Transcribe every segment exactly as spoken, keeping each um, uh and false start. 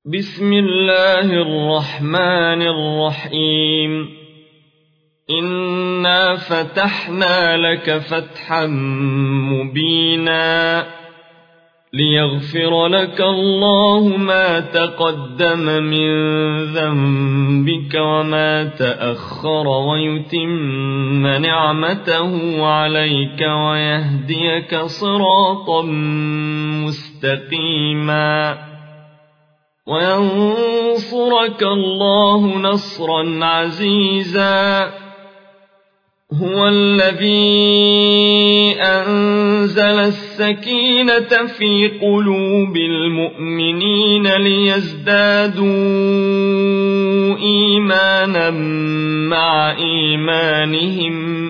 بسم الله الرحمن الرحيم إنا فتحنا لك فتحا مبينا ليغفر لك الله ما تقدم من ذنبك وما تأخر ويتم نعمته عليك ويهديك صراطا مستقيما وينصرك الله نصرا عزيزا هو الذي أنزل السكينة في قلوب المؤمنين ليزدادوا إيمانا مع إيمانهم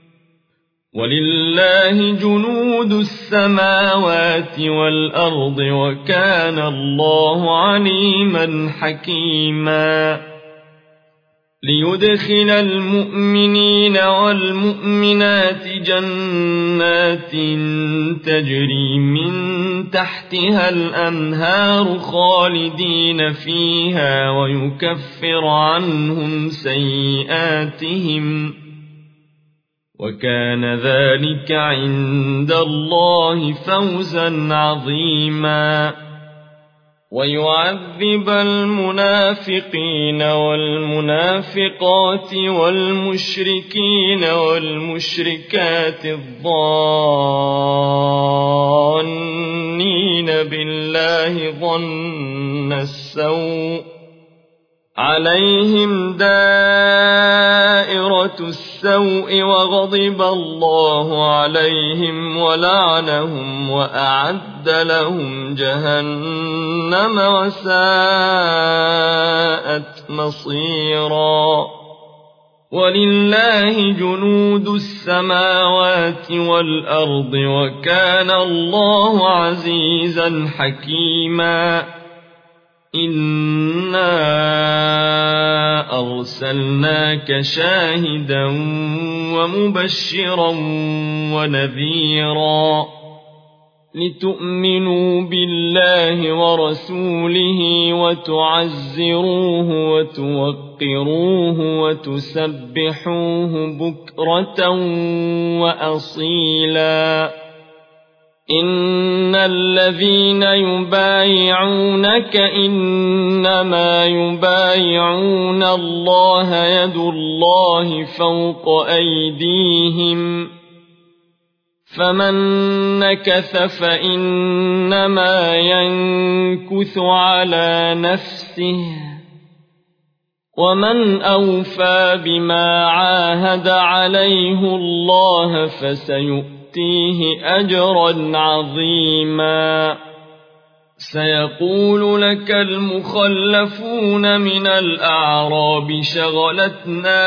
ولله جنود السماوات والأرض وكان الله عليما حكيما ليدخل المؤمنين والمؤمنات جنات تجري من تحتها الأنهار خالدين فيها ويكفر عنهم سيئاتهم وكان ذلك عند الله فوزا عظيما ويعذب المنافقين والمنافقات والمشركين والمشركات الظانين بالله ظن السوء عليهم دائرة السوء وغضب الله عليهم ولعنهم وأعد لهم جهنم وساءت مصيرا ولله جنود السماوات والأرض وكان الله عزيزا حكيما إنا أرسلناك شاهدا ومبشرا ونذيرا لتؤمنوا بالله ورسوله وتعزروه وتوقروه وتسبحوه بكرة وأصيلا إن الذين يبايعونك إنما يبايعون الله يد الله فوق أيديهم فمن نكث فإنما ينكث على نفسه ومن أوفى بما عاهد عليه الله فسيؤمن يؤتيه أجرا عظيما سيقول لك المخلفون من الأعراب شغلتنا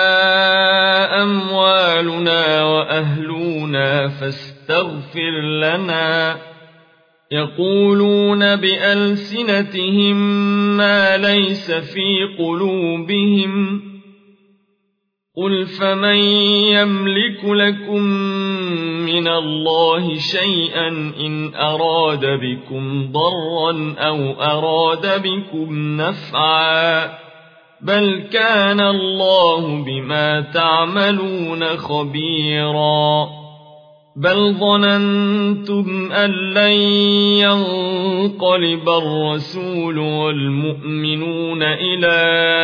أموالنا وأهلنا فاستغفر لنا يقولون بألسنتهم ما ليس في قلوبهم قل فمن يملك لكم من الله شيئا إن أراد بكم ضرا أو أراد بكم نفعا بل كان الله بما تعملون خبيرا بل ظننتم أن لن ينقلب الرسول والمؤمنون إلى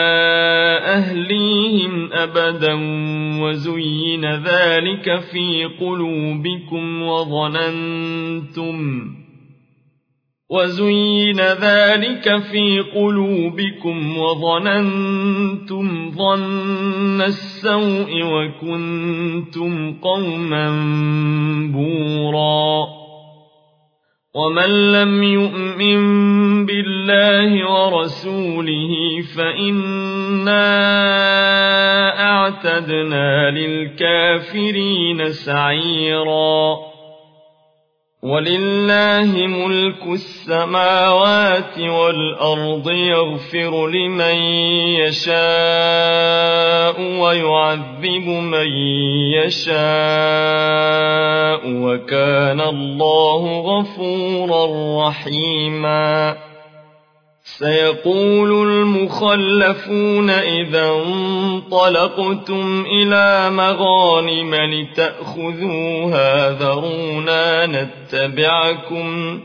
أهليهم أبدا وزين ذلك في قلوبكم وظننتم وزين ذلك في قلوبكم وظننتم ظن السوء وكنتم قوما بورا ومن لم يؤمن بالله ورسوله فإنا أعتدنا للكافرين سعيرا ولله ملك السماوات والأرض يغفر لمن يشاء ويعذب من يشاء وكان الله غفورا رحيما سيقول المخلفون إذا انطلقتم إلى مغانم لتأخذوها ذرونا نتبعكم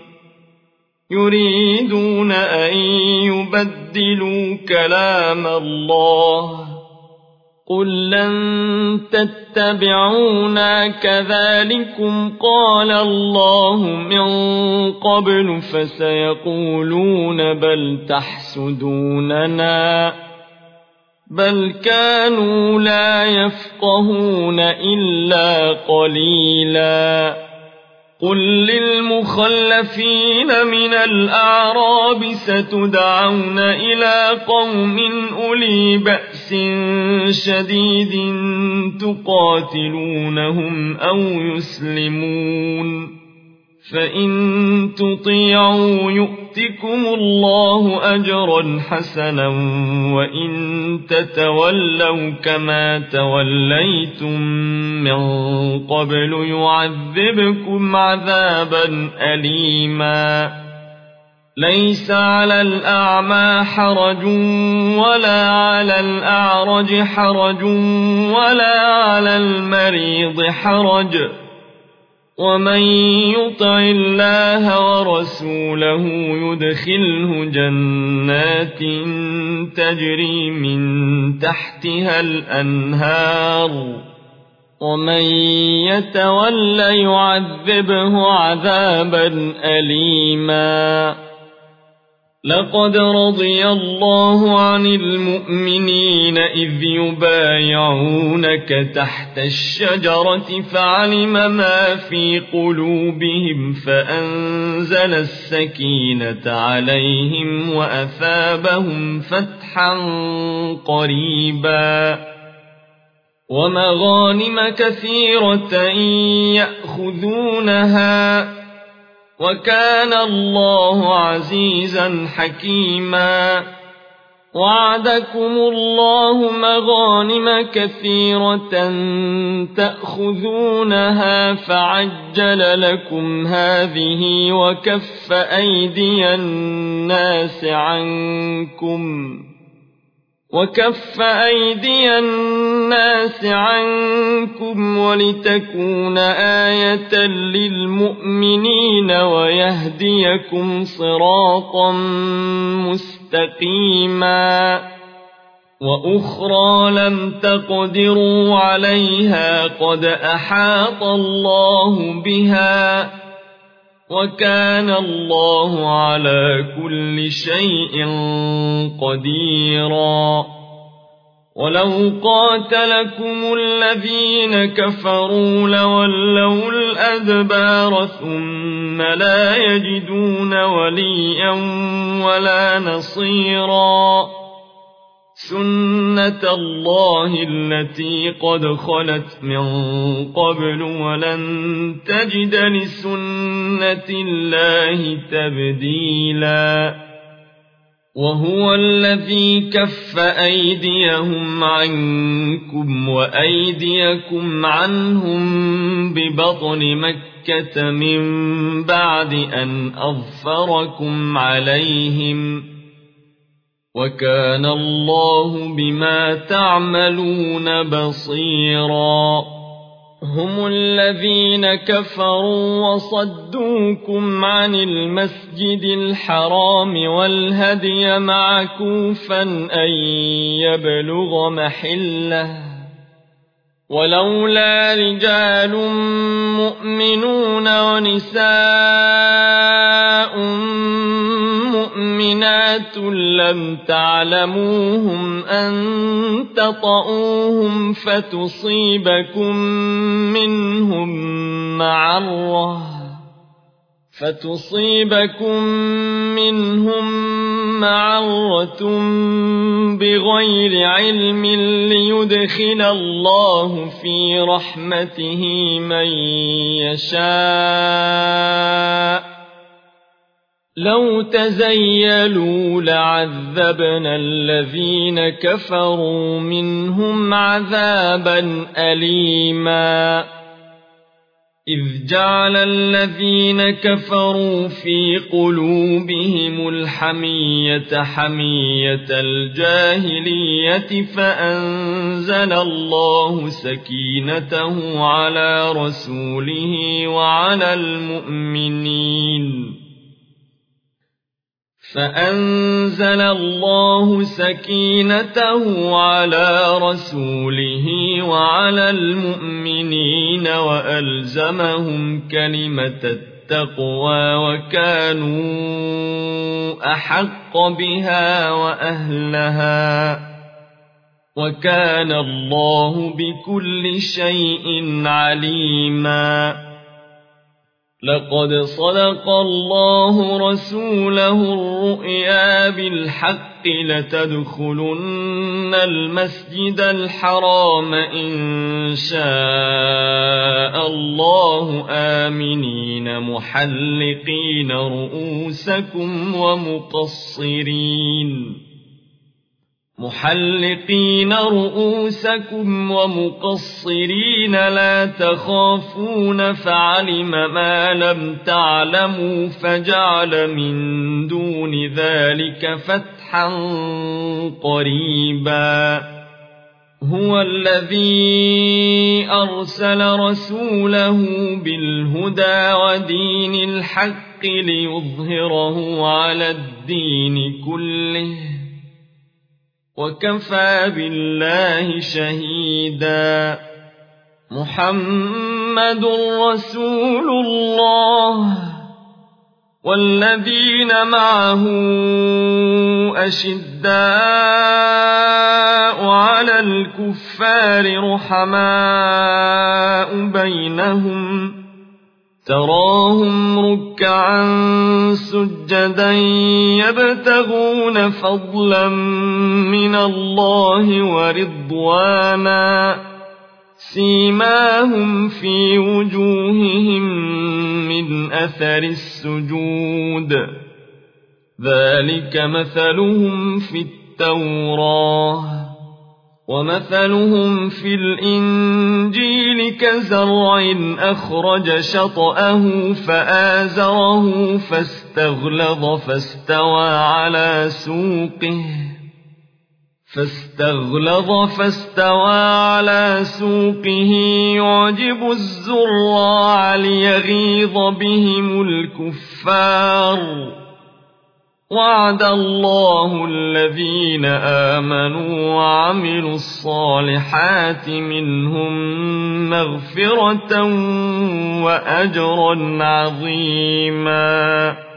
يريدون أن يبدلوا كلام الله قل لن تتبعونا كذلكم قال الله من قبل فسيقولون بل تحسدوننا بل كانوا لا يفقهون إلا قليلا قل للمخلفين من الأعراب ستدعون إلى قوم أولي بأس شديد تقاتلونهم أو يسلمون فإن تطيعوا يؤتكم الله أجرا حسنا وإن تتولوا كما توليتم من قبل يعذبكم عذابا أليما ليس على الأعمى حرج ولا على الأعرج حرج ولا على المريض حرج ومن يطع الله ورسوله يدخله جنات تجري من تحتها الأنهار ومن يتول يعذبه عذابا أليما لقد رضي الله عن المؤمنين إذ يبايعونك تحت الشجرة فعلم ما في قلوبهم فأنزل السكينة عليهم وأثابهم فتحا قريبا ومغانم كثيرة يأخذونها وكان الله عزيزا حكيما وعدكم الله مغانم كثيرة تأخذونها فعجل لكم هذه وكف أيدي الناس عنكم وكف أيدي الناس عنكم ولتكون آية للمؤمنين ويهديكم صراطا مستقيما وأخرى لم تقدروا عليها قد أحاط الله بها وكان الله على كل شيء قديرا ولو قاتلكم الذين كفروا لولوا الأدبار ثم لا يجدون وليا ولا نصيرا سنة الله التي قد خلت من قبل ولن تجد لسنة الله تبديلا وهو الذي كف أيديهم عنكم وأيديكم عنهم ببطن مكة من بعد أن أظفركم عليهم وكان الله بما تعملون بصيرا هم الذين كفروا وصدوكم عن المسجد الحرام والهدي معكوفا أن يبلغ محله ولولا رجال مؤمنون ونساء مؤمنات لم تعلموهم أن تطؤوهم فتصيبكم منهم معرة فتصيبكم منهم معرة بغير علم ليدخل الله في رحمته من يشاء لو تزيلوا لعذبنا الذين كفروا منهم عذابا أليما إذ جعل الذين كفروا في قلوبهم الحمية حمية الجاهلية فأنزل الله سكينته على رسوله وعلى المؤمنين فأنزل الله سكينته على رسوله وعلى المؤمنين وألزمهم كلمة التقوى وكانوا أحق بها وأهلها وكان الله بكل شيء عليما لقد صدق الله رسوله الرؤيا بالحق لتدخلن المسجد الحرام إن شاء الله آمنين محلقين رؤوسكم ومقصرين محلقين رؤوسكم ومقصرين لا تخافون فعلم ما لم تعلموا فجعل من دون ذلك فتحا قريبا هو الذي أرسل رسوله بالهدى ودين الحق ليظهره على الدين كله وكفى بالله شهيدا محمد رسول الله والذين معه أشداء على الكفار رحماء بينهم تراهم ركعا سجدا يبتغون فضلا من الله ورضوانا سيماهم في وجوههم من أثر السجود ذلك مثلهم في التوراة ومثلهم في الإنجيل كزرع أخرج شطأه فآزره فاستغلظ فاستوى على سوقه فاستغلظ فاستوى على سوقه يعجب الزراع ليغيظ بهم الكفار وعد الله الذين آمنوا وعملوا الصالحات منهم مغفرة وأجرا عظيما